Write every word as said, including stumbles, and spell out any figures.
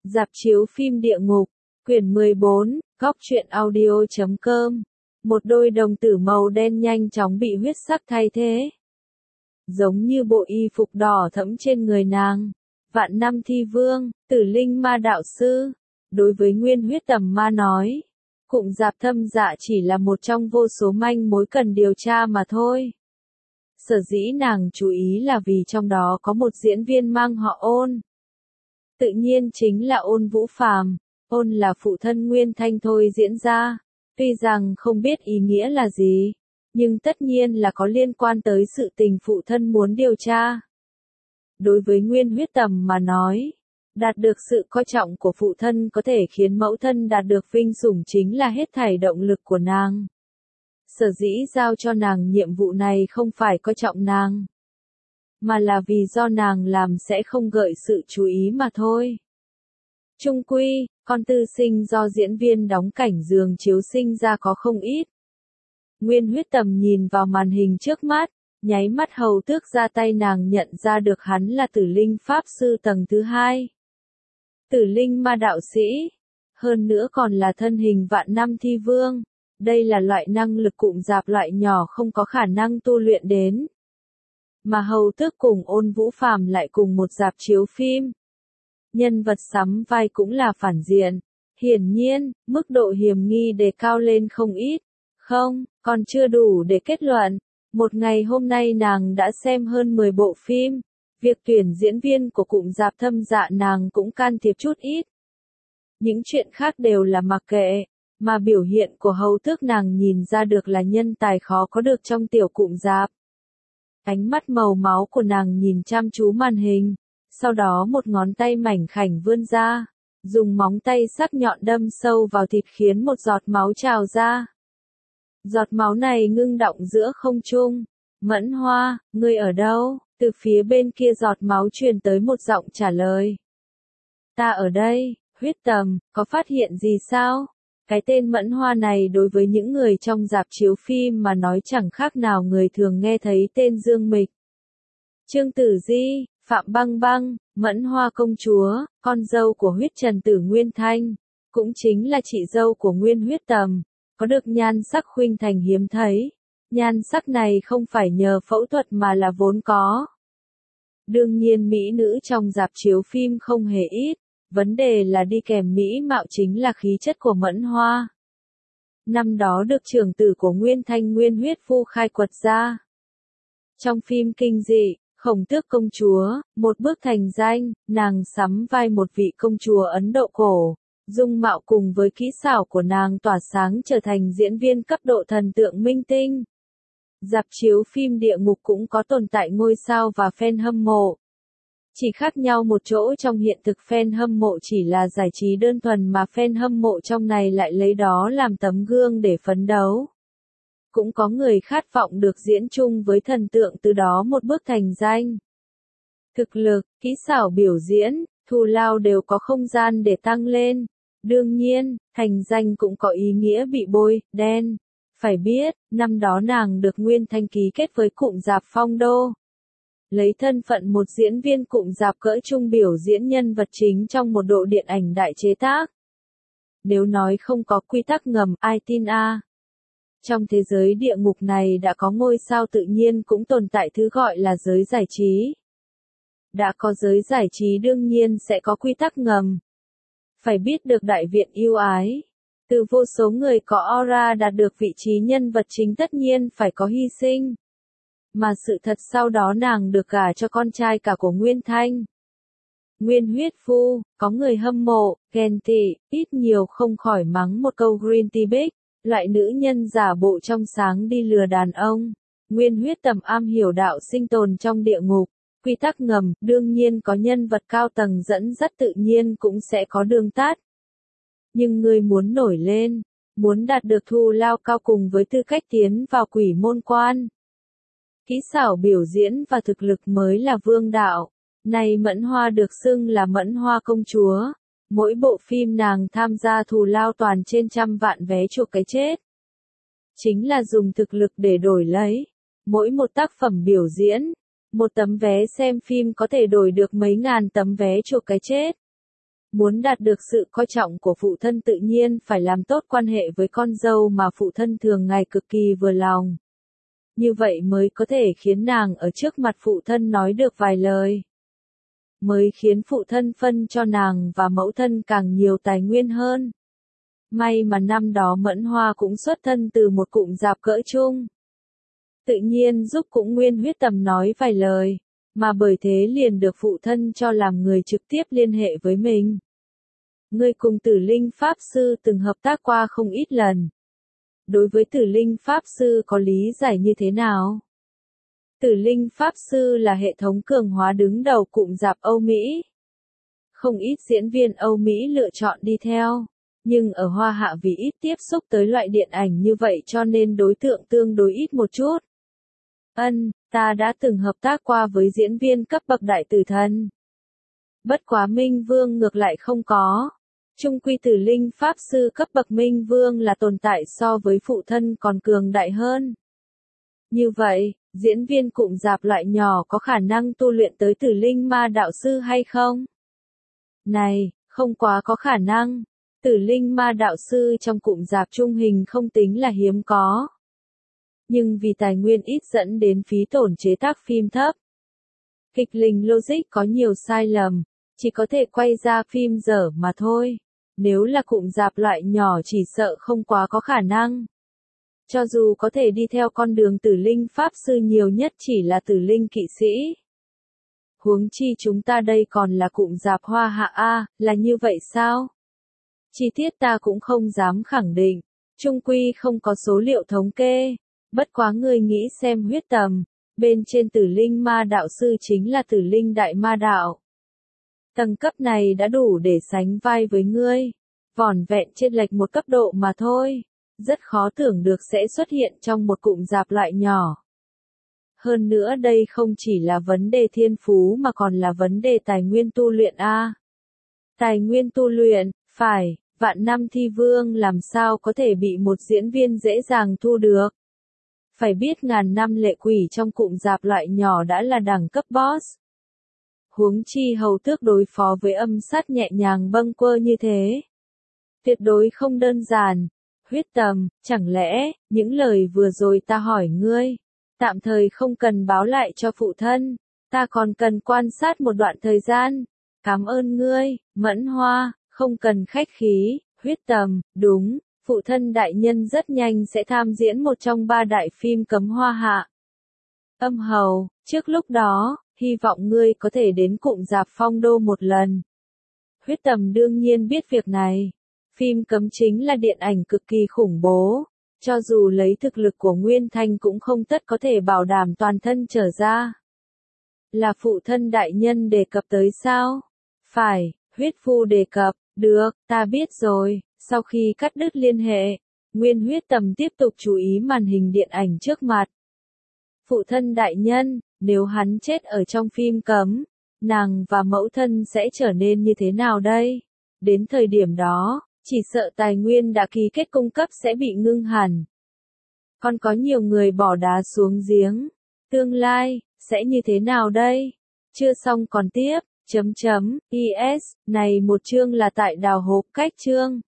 Rạp chiếu phim địa ngục, quyển mười bốn, góc truyện audio chấm com. Một đôi đồng tử màu đen nhanh chóng bị huyết sắc thay thế. Giống như bộ y phục đỏ thẫm trên người nàng. Vạn năm thi vương, Tử Linh ma đạo sư. Đối với Nguyên Huyết Tầm ma nói, cụm rạp Thâm Dạ chỉ là một trong vô số manh mối cần điều tra mà thôi. Sở dĩ nàng chú ý là vì trong đó có một diễn viên mang họ Ôn. Tự nhiên chính là Ôn Vũ Phàm. Ôn là phụ thân Nguyên Thanh thôi diễn ra. Tuy rằng không biết ý nghĩa là gì, nhưng tất nhiên là có liên quan tới sự tình phụ thân muốn điều tra. Đối với Nguyên Huyết Tầm mà nói, đạt được sự coi trọng của phụ thân có thể khiến mẫu thân đạt được vinh sủng chính là hết thảy động lực của nàng. Sở dĩ giao cho nàng nhiệm vụ này không phải coi trọng nàng, mà là vì do nàng làm sẽ không gợi sự chú ý mà thôi. Chung quy, con tư sinh do diễn viên đóng cảnh giường chiếu sinh ra có không ít. Nguyên Huyết Tầm nhìn vào màn hình trước mắt, nháy mắt hầu tước ra tay nàng nhận ra được hắn là Tử Linh Pháp Sư tầng thứ hai. Tử Linh ma đạo sĩ, hơn nữa còn là thân hình vạn năm thi vương. Đây là loại năng lực cụm rạp loại nhỏ không có khả năng tu luyện đến. Mà hầu tước cùng Ôn Vũ Phàm lại cùng một rạp chiếu phim. Nhân vật sắm vai cũng là phản diện. Hiển nhiên, mức độ hiểm nghi đề cao lên không ít. Không, còn chưa đủ để kết luận. Một ngày hôm nay nàng đã xem hơn mười bộ phim. Việc tuyển diễn viên của cụm rạp Thâm Dạ nàng cũng can thiệp chút ít. Những chuyện khác đều là mặc kệ, mà biểu hiện của hầu tước nàng nhìn ra được là nhân tài khó có được trong tiểu cụm rạp. Ánh mắt màu máu của nàng nhìn chăm chú màn hình, sau đó một ngón tay mảnh khảnh vươn ra, dùng móng tay sắc nhọn đâm sâu vào thịt khiến một giọt máu trào ra. Giọt máu này ngưng đọng giữa không trung. Mẫn Hoa, ngươi ở đâu? Từ phía bên kia giọt máu truyền tới một giọng trả lời. Ta ở đây. Huyết Tầm, có phát hiện gì sao? Cái tên Mẫn Hoa này đối với những người trong rạp chiếu phim mà nói chẳng khác nào người thường nghe thấy tên Dương Mịch. Trương Tử Di, Phạm Băng Băng, Mẫn Hoa công chúa, con dâu của Huyết Trần Tử Nguyên Thanh, cũng chính là chị dâu của Nguyên Huyết Tầm, có được nhan sắc khuynh thành hiếm thấy. Nhan sắc này không phải nhờ phẫu thuật mà là vốn có. Đương nhiên mỹ nữ trong rạp chiếu phim không hề ít. Vấn đề là đi kèm mỹ mạo chính là khí chất của Mẫn Hoa. Năm đó được trưởng tử của Nguyên Thanh Nguyên Huyết Phu khai quật ra. Trong phim kinh dị, Khổng Tước công chúa, một bước thành danh, nàng sắm vai một vị công chúa Ấn Độ cổ. Dung mạo cùng với kỹ xảo của nàng tỏa sáng trở thành diễn viên cấp độ thần tượng minh tinh. Rạp chiếu phim địa ngục cũng có tồn tại ngôi sao và fan hâm mộ. Chỉ khác nhau một chỗ trong hiện thực fan hâm mộ chỉ là giải trí đơn thuần mà fan hâm mộ trong này lại lấy đó làm tấm gương để phấn đấu. Cũng có người khát vọng được diễn chung với thần tượng từ đó một bước thành danh. Thực lực, kỹ xảo biểu diễn, thù lao đều có không gian để tăng lên. Đương nhiên, thành danh cũng có ý nghĩa bị bôi đen. Phải biết, năm đó nàng được Nguyên Thanh ký kết với cụm rạp Phong Đô. Lấy thân phận một diễn viên cụm rạp cỡ trung biểu diễn nhân vật chính trong một độ điện ảnh đại chế tác. Nếu nói không có quy tắc ngầm, ai tin a? Trong thế giới địa ngục này đã có ngôi sao tự nhiên cũng tồn tại thứ gọi là giới giải trí. Đã có giới giải trí đương nhiên sẽ có quy tắc ngầm. Phải biết được đại viện yêu ái. Từ vô số người có aura đạt được vị trí nhân vật chính tất nhiên phải có hy sinh. Mà sự thật sau đó nàng được gả cho con trai cả của Nguyên Thanh. Nguyên Huyết Phu, có người hâm mộ, ghen tị, ít nhiều không khỏi mắng một câu Green Tea Big, loại nữ nhân giả bộ trong sáng đi lừa đàn ông. Nguyên Huyết Tầm am hiểu đạo sinh tồn trong địa ngục, quy tắc ngầm, đương nhiên có nhân vật cao tầng dẫn dắt tự nhiên cũng sẽ có đường tắt. Nhưng người muốn nổi lên, muốn đạt được thù lao cao cùng với tư cách tiến vào quỷ môn quan. Kỹ xảo biểu diễn và thực lực mới là vương đạo. Này Mẫn Hoa được xưng là Mẫn Hoa công chúa. Mỗi bộ phim nàng tham gia thù lao toàn trên trăm vạn vé chuộc cái chết. Chính là dùng thực lực để đổi lấy. Mỗi một tác phẩm biểu diễn, một tấm vé xem phim có thể đổi được mấy ngàn tấm vé chuộc cái chết. Muốn đạt được sự coi trọng của phụ thân tự nhiên phải làm tốt quan hệ với con dâu mà phụ thân thường ngày cực kỳ vừa lòng. Như vậy mới có thể khiến nàng ở trước mặt phụ thân nói được vài lời. Mới khiến phụ thân phân cho nàng và mẫu thân càng nhiều tài nguyên hơn. May mà năm đó Mẫn Hoa cũng xuất thân từ một cụm rạp cỡ trung. Tự nhiên giúp cũng Nguyên Huyết Tầm nói vài lời, mà bởi thế liền được phụ thân cho làm người trực tiếp liên hệ với mình. Ngươi cùng Tử Linh Pháp Sư từng hợp tác qua không ít lần. Đối với Tử Linh Pháp Sư có lý giải như thế nào? Tử Linh Pháp Sư là hệ thống cường hóa đứng đầu cụm rạp Âu Mỹ. Không ít diễn viên Âu Mỹ lựa chọn đi theo, nhưng ở Hoa Hạ vì ít tiếp xúc tới loại điện ảnh như vậy cho nên đối tượng tương đối ít một chút. Ân, ta đã từng hợp tác qua với diễn viên cấp bậc đại tử thần. Bất quá Minh Vương ngược lại không có. Trung quy Tử Linh Pháp Sư cấp bậc Minh Vương là tồn tại so với phụ thân còn cường đại hơn. Như vậy, diễn viên cụm rạp loại nhỏ có khả năng tu luyện tới Tử Linh Ma Đạo Sư hay không? Này, không quá có khả năng. Tử Linh Ma Đạo Sư trong cụm rạp trung hình không tính là hiếm có. Nhưng vì tài nguyên ít dẫn đến phí tổn chế tác phim thấp. Kịch linh logic có nhiều sai lầm, chỉ có thể quay ra phim dở mà thôi. Nếu là cụm rạp loại nhỏ chỉ sợ không quá có khả năng. Cho dù có thể đi theo con đường Tử Linh Pháp Sư nhiều nhất chỉ là Tử Linh Kỵ Sĩ. Huống chi chúng ta đây còn là cụm rạp Hoa Hạ A, là như vậy sao? Chi tiết ta cũng không dám khẳng định, chung quy không có số liệu thống kê. Bất quá ngươi nghĩ xem Huyết Tầm, bên trên Tử Linh Ma Đạo Sư chính là Tử Linh Đại Ma Đạo. Tầng cấp này đã đủ để sánh vai với ngươi, vỏn vẹn trên lệch một cấp độ mà thôi, rất khó tưởng được sẽ xuất hiện trong một cụm rạp loại nhỏ. Hơn nữa đây không chỉ là vấn đề thiên phú mà còn là vấn đề tài nguyên tu luyện a. Tài nguyên tu luyện, phải, vạn năm thi vương làm sao có thể bị một diễn viên dễ dàng thu được. Phải biết ngàn năm lệ quỷ trong cụm rạp loại nhỏ đã là đẳng cấp boss. Huống chi hầu tước đối phó với âm sát nhẹ nhàng bâng quơ như thế. Tuyệt đối không đơn giản. Huyết Tầm, chẳng lẽ, những lời vừa rồi ta hỏi ngươi, tạm thời không cần báo lại cho phụ thân, ta còn cần quan sát một đoạn thời gian. Cảm ơn ngươi, Mẫn Hoa, không cần khách khí. Huyết Tầm, đúng, phụ thân đại nhân rất nhanh sẽ tham diễn một trong ba đại phim cấm Hoa Hạ. Âm Hầu, trước lúc đó, hy vọng ngươi có thể đến cụm rạp Phong Đô một lần. Huyết Tầm đương nhiên biết việc này. Phim cấm chính là điện ảnh cực kỳ khủng bố. Cho dù lấy thực lực của Nguyên Thanh cũng không tất có thể bảo đảm toàn thân trở ra. Là phụ thân đại nhân đề cập tới sao? Phải, huyết phu đề cập, được, ta biết rồi. Sau khi cắt đứt liên hệ, Nguyên Huyết Tầm tiếp tục chú ý màn hình điện ảnh trước mặt. Phụ thân đại nhân, nếu hắn chết ở trong phim cấm, nàng và mẫu thân sẽ trở nên như thế nào đây? Đến thời điểm đó, chỉ sợ tài nguyên đã ký kết cung cấp sẽ bị ngưng hẳn. Còn có nhiều người bỏ đá xuống giếng. Tương lai, sẽ như thế nào đây? Chưa xong còn tiếp, chấm chấm, is, này một chương là tại đào hộp cách chương.